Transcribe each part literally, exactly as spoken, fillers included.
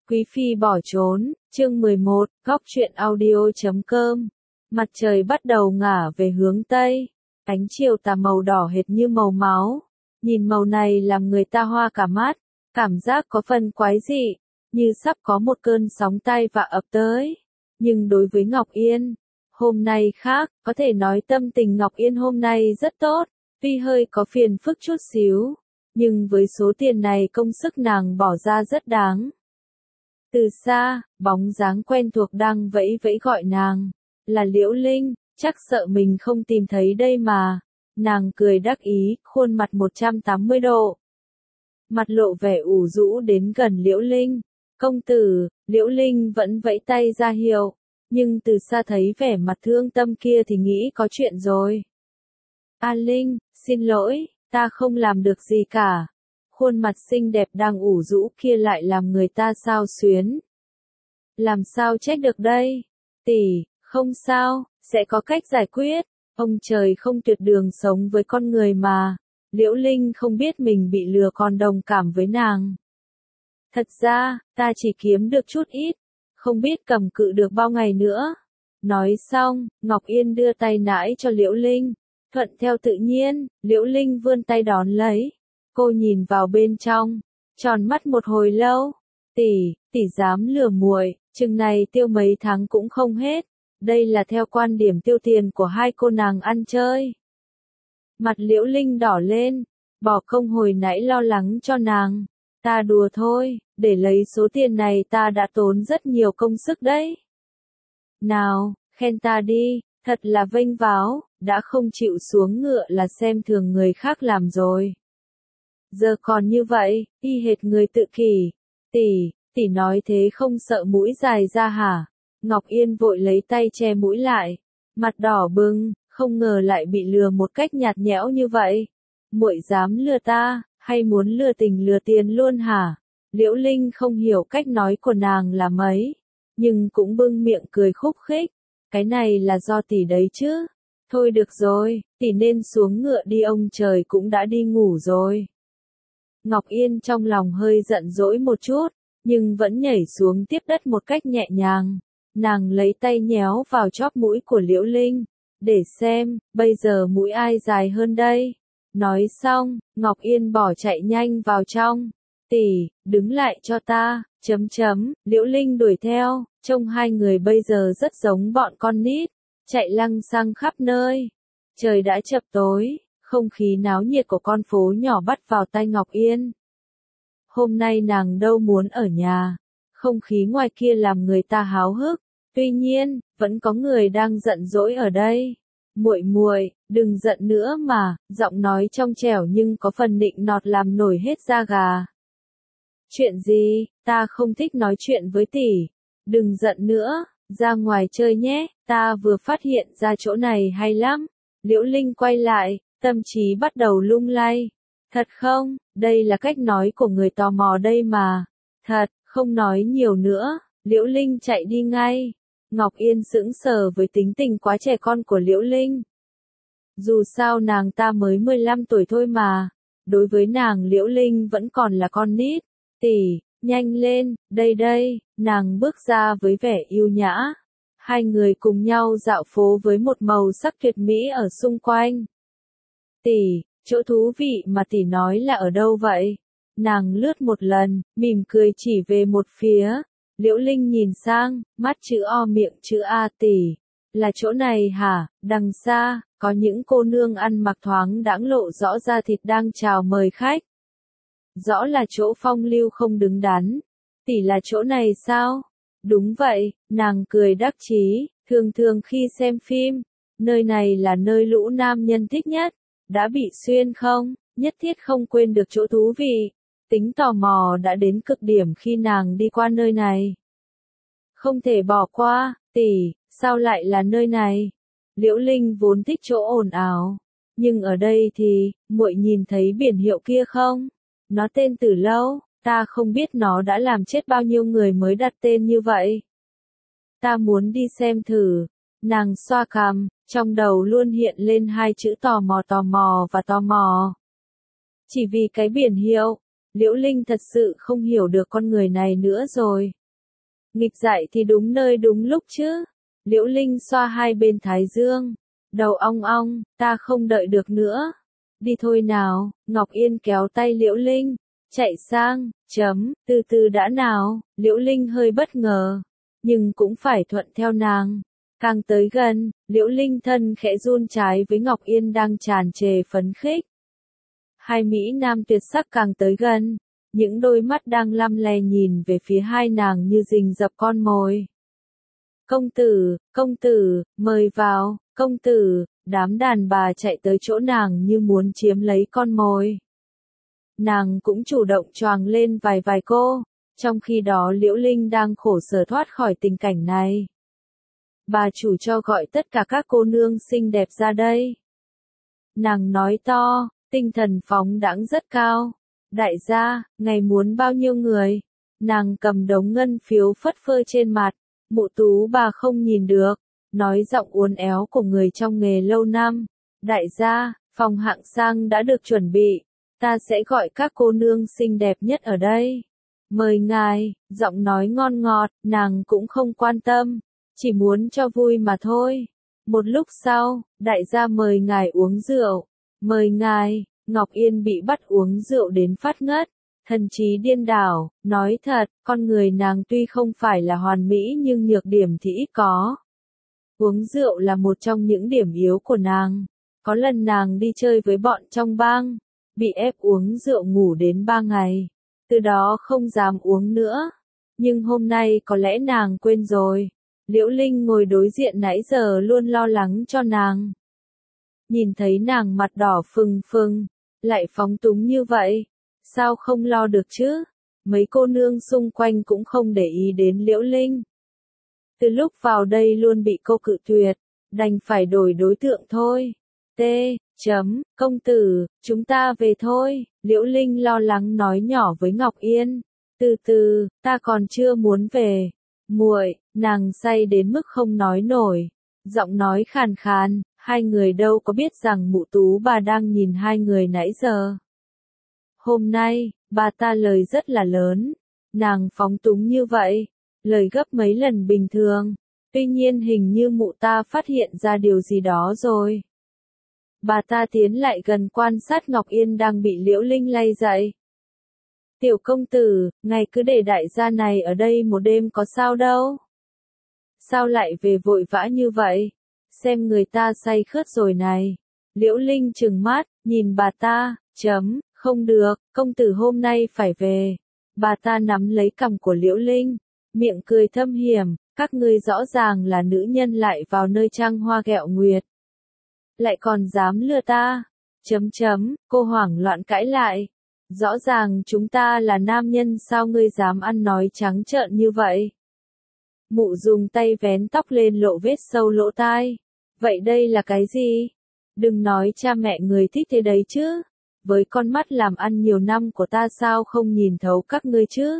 Quý phi bỏ trốn, chương mười một, góc truyện audio chấm com. Mặt trời bắt đầu ngả về hướng Tây, ánh chiều tà màu đỏ hệt như màu máu. Nhìn màu này làm người ta hoa cả mắt, cảm giác có phần quái dị, như sắp có một cơn sóng tai vạ ập tới. Nhưng đối với Ngọc Yên, hôm nay khác, có thể nói tâm tình Ngọc Yên hôm nay rất tốt, tuy hơi có phiền phức chút xíu, nhưng với số tiền này công sức nàng bỏ ra rất đáng. Từ xa, bóng dáng quen thuộc đang vẫy vẫy gọi nàng, là Liễu Linh, chắc sợ mình không tìm thấy đây mà. Nàng cười đắc ý, khuôn mặt một trăm tám mươi độ. Mặt lộ vẻ ủ rũ đến gần Liễu Linh. Công tử, Liễu Linh vẫn vẫy tay ra hiệu, nhưng từ xa thấy vẻ mặt thương tâm kia thì nghĩ có chuyện rồi. A Linh, xin lỗi, ta không làm được gì cả. Khuôn mặt xinh đẹp đang ủ rũ kia lại làm người ta xao xuyến. Làm sao trách được đây? Tỷ, không sao, sẽ có cách giải quyết. Ông trời không tuyệt đường sống với con người mà. Liễu Linh không biết mình bị lừa còn đồng cảm với nàng. Thật ra, ta chỉ kiếm được chút ít, không biết cầm cự được bao ngày nữa. Nói xong, Ngọc Yên đưa tay nãi cho Liễu Linh. Thuận theo tự nhiên, Liễu Linh vươn tay đón lấy. Cô nhìn vào bên trong, tròn mắt một hồi lâu. Tỷ, tỷ dám lừa muội, chừng này tiêu mấy tháng cũng không hết. Đây là theo quan điểm tiêu tiền của hai cô nàng ăn chơi. Mặt Liễu Linh đỏ lên, bỏ công hồi nãy lo lắng cho nàng. Ta đùa thôi, để lấy số tiền này ta đã tốn rất nhiều công sức đấy. Nào, khen ta đi, thật là vênh váo, đã không chịu xuống ngựa là xem thường người khác làm rồi. Giờ còn như vậy, y hệt người tự kỷ. Tỷ, tỷ nói thế không sợ mũi dài ra hả? Ngọc Yên vội lấy tay che mũi lại, mặt đỏ bừng, không ngờ lại bị lừa một cách nhạt nhẽo như vậy. Muội dám lừa ta, hay muốn lừa tình lừa tiền luôn hả? Liễu Linh không hiểu cách nói của nàng là mấy, nhưng cũng bưng miệng cười khúc khích. Cái này là do tỷ đấy chứ. Thôi được rồi, tỷ nên xuống ngựa đi, ông trời cũng đã đi ngủ rồi. Ngọc Yên trong lòng hơi giận dỗi một chút, nhưng vẫn nhảy xuống tiếp đất một cách nhẹ nhàng. Nàng lấy tay nhéo vào chóp mũi của Liễu Linh, để xem, bây giờ mũi ai dài hơn đây. Nói xong, Ngọc Yên bỏ chạy nhanh vào trong. Tỷ, đứng lại cho ta, chấm chấm, Liễu Linh đuổi theo, trông hai người bây giờ rất giống bọn con nít, chạy lăng xăng khắp nơi. Trời đã chập tối, không khí náo nhiệt của con phố nhỏ bắt vào tai Ngọc Yên. Hôm nay nàng đâu muốn ở nhà, không khí ngoài kia làm người ta háo hức, tuy nhiên, vẫn có người đang giận dỗi ở đây. Muội muội, đừng giận nữa mà, giọng nói trong trẻo nhưng có phần nịnh nọt làm nổi hết da gà. Chuyện gì, ta không thích nói chuyện với tỷ. Đừng giận nữa, ra ngoài chơi nhé, ta vừa phát hiện ra chỗ này hay lắm. Liễu Linh quay lại, tâm trí bắt đầu lung lay. Thật không, đây là cách nói của người tò mò đây mà. Thật, không nói nhiều nữa, Liễu Linh chạy đi ngay. Ngọc Yên sững sờ với tính tình quá trẻ con của Liễu Linh. Dù sao nàng ta mới mười lăm tuổi thôi mà. Đối với nàng Liễu Linh vẫn còn là con nít. Tỷ, nhanh lên, đây đây, nàng bước ra với vẻ yêu nhã. Hai người cùng nhau dạo phố với một màu sắc tuyệt mỹ ở xung quanh. Tỷ, chỗ thú vị mà tỷ nói là ở đâu vậy? Nàng lướt một lần, mỉm cười chỉ về một phía. Liễu Linh nhìn sang, mắt chữ O miệng chữ A. Tỷ, là chỗ này hả? Đằng xa, có những cô nương ăn mặc thoáng đãng lộ rõ da thịt đang chào mời khách. Rõ là chỗ phong lưu không đứng đắn. Tỷ là chỗ này sao? Đúng vậy, nàng cười đắc chí, thường thường khi xem phim, nơi này là nơi lũ nam nhân thích nhất. Đã bị xuyên không? Nhất thiết không quên được chỗ thú vị. Tính tò mò đã đến cực điểm khi nàng đi qua nơi này. Không thể bỏ qua, tỷ, sao lại là nơi này? Liễu Linh vốn thích chỗ ồn ào, nhưng ở đây thì, muội nhìn thấy biển hiệu kia không? Nó tên Tử Lâu, ta không biết nó đã làm chết bao nhiêu người mới đặt tên như vậy. Ta muốn đi xem thử. Nàng xoa cằm, trong đầu luôn hiện lên hai chữ tò mò tò mò và tò mò. Chỉ vì cái biển hiệu, Liễu Linh thật sự không hiểu được con người này nữa rồi. Nghịch dại thì đúng nơi đúng lúc chứ. Liễu Linh xoa hai bên thái dương. Đầu ong ong, ta không đợi được nữa. Đi thôi nào, Ngọc Yên kéo tay Liễu Linh. Chạy sang, chấm, từ từ đã nào. Liễu Linh hơi bất ngờ. Nhưng cũng phải thuận theo nàng. Càng tới gần, Liễu Linh thân khẽ run trái với Ngọc Yên đang tràn trề phấn khích. Hai Mỹ Nam tuyệt sắc càng tới gần. Những đôi mắt đang lăm le nhìn về phía hai nàng như rình rập con mồi. Công tử, công tử, mời vào, công tử, đám đàn bà chạy tới chỗ nàng như muốn chiếm lấy con mồi. Nàng cũng chủ động choàng lên vài vài cô, trong khi đó Liễu Linh đang khổ sở thoát khỏi tình cảnh này. Bà chủ cho gọi tất cả các cô nương xinh đẹp ra đây. Nàng nói to, tinh thần phóng đãng rất cao. Đại gia, ngày muốn bao nhiêu người? Nàng cầm đống ngân phiếu phất phơ trên mặt, Mụ Tú bà không nhìn được, nói giọng uốn éo của người trong nghề lâu năm. Đại gia, phòng hạng sang đã được chuẩn bị, ta sẽ gọi các cô nương xinh đẹp nhất ở đây. Mời ngài, giọng nói ngon ngọt, nàng cũng không quan tâm, chỉ muốn cho vui mà thôi. Một lúc sau, đại gia mời ngài uống rượu, mời ngài. Ngọc Yên bị bắt uống rượu đến phát ngất, thần trí điên đảo, nói thật, con người nàng tuy không phải là hoàn mỹ nhưng nhược điểm thì ít có. Uống rượu là một trong những điểm yếu của nàng. Có lần nàng đi chơi với bọn trong bang, bị ép uống rượu ngủ đến ba ngày, từ đó không dám uống nữa. Nhưng hôm nay có lẽ nàng quên rồi. Liễu Linh ngồi đối diện nãy giờ luôn lo lắng cho nàng. Nhìn thấy nàng mặt đỏ phừng phừng, lại phóng túng như vậy, sao không lo được chứ? Mấy cô nương xung quanh cũng không để ý đến Liễu Linh. Từ lúc vào đây luôn bị cô cự tuyệt, đành phải đổi đối tượng thôi. T. Chấm, công tử, chúng ta về thôi, Liễu Linh lo lắng nói nhỏ với Ngọc Yên. Từ từ, ta còn chưa muốn về. Muội, nàng say đến mức không nói nổi. Giọng nói khàn khàn, hai người đâu có biết rằng Mụ Tú bà đang nhìn hai người nãy giờ. Hôm nay, bà ta lời rất là lớn, nàng phóng túng như vậy, lời gấp mấy lần bình thường, tuy nhiên hình như mụ ta phát hiện ra điều gì đó rồi. Bà ta tiến lại gần quan sát Ngọc Yên đang bị Liễu Linh lay dậy. Tiểu công tử, ngài cứ để đại gia này ở đây một đêm có sao đâu. Sao lại về vội vã như vậy? Xem người ta say khướt rồi này. Liễu Linh trừng mắt, nhìn bà ta, chấm, không được, công tử hôm nay phải về. Bà ta nắm lấy cằm của Liễu Linh, miệng cười thâm hiểm, các ngươi rõ ràng là nữ nhân lại vào nơi trăng hoa ghẹo nguyệt. Lại còn dám lừa ta. Chấm chấm, cô hoảng loạn cãi lại. Rõ ràng chúng ta là nam nhân sao ngươi dám ăn nói trắng trợn như vậy? Mụ dùng tay vén tóc lên lộ vết sâu lỗ tai. Vậy đây là cái gì? Đừng nói cha mẹ người thích thế đấy chứ. Với con mắt làm ăn nhiều năm của ta sao không nhìn thấu các ngươi chứ?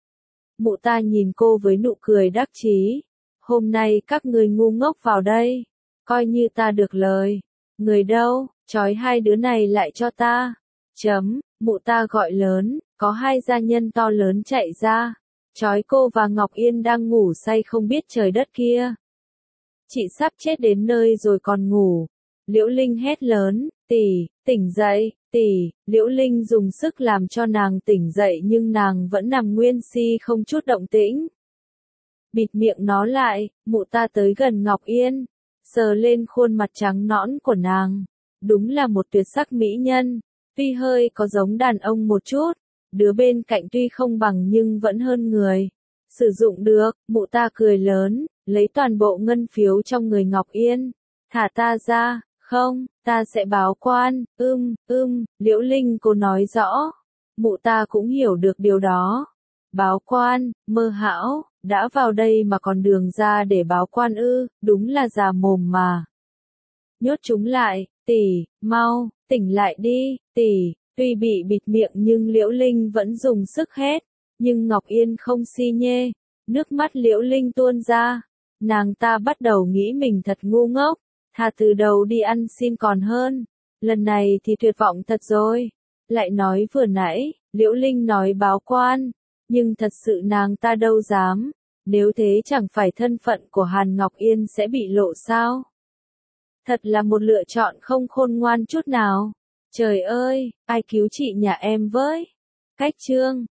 Mụ ta nhìn cô với nụ cười đắc chí. Hôm nay các ngươi ngu ngốc vào đây. Coi như ta được lời. Người đâu, trói hai đứa này lại cho ta. Chấm, mụ ta gọi lớn, có hai gia nhân to lớn chạy ra. Trói cô và Ngọc Yên đang ngủ say không biết trời đất kia. Chị sắp chết đến nơi rồi còn ngủ. Liễu Linh hét lớn, tỷ, tỉnh dậy, tỷ. Liễu Linh dùng sức làm cho nàng tỉnh dậy nhưng nàng vẫn nằm nguyên si không chút động tĩnh. Bịt miệng nó lại, mụ ta tới gần Ngọc Yên, sờ lên khuôn mặt trắng nõn của nàng. Đúng là một tuyệt sắc mỹ nhân, tuy hơi có giống đàn ông một chút, đứa bên cạnh tuy không bằng nhưng vẫn hơn người. Sử dụng được, mụ ta cười lớn, lấy toàn bộ ngân phiếu trong người Ngọc Yên. Thả ta ra, không, ta sẽ báo quan, ưm, ưm, Liễu Linh cô nói rõ. Mụ ta cũng hiểu được điều đó. Báo quan, mơ hão, đã vào đây mà còn đường ra để báo quan ư, đúng là già mồm mà. Nhốt chúng lại, tỷ, mau, tỉnh lại đi, tỷ. Tuy bị bịt miệng nhưng Liễu Linh vẫn dùng sức hét, nhưng Ngọc Yên không si nhê, nước mắt Liễu Linh tuôn ra, nàng ta bắt đầu nghĩ mình thật ngu ngốc, thà từ đầu đi ăn xin còn hơn, lần này thì tuyệt vọng thật rồi, lại nói vừa nãy, Liễu Linh nói báo quan, nhưng thật sự nàng ta đâu dám, nếu thế chẳng phải thân phận của Hàn Ngọc Yên sẽ bị lộ sao? Thật là một lựa chọn không khôn ngoan chút nào. Trời ơi, ai cứu chị nhà em với? Cách chương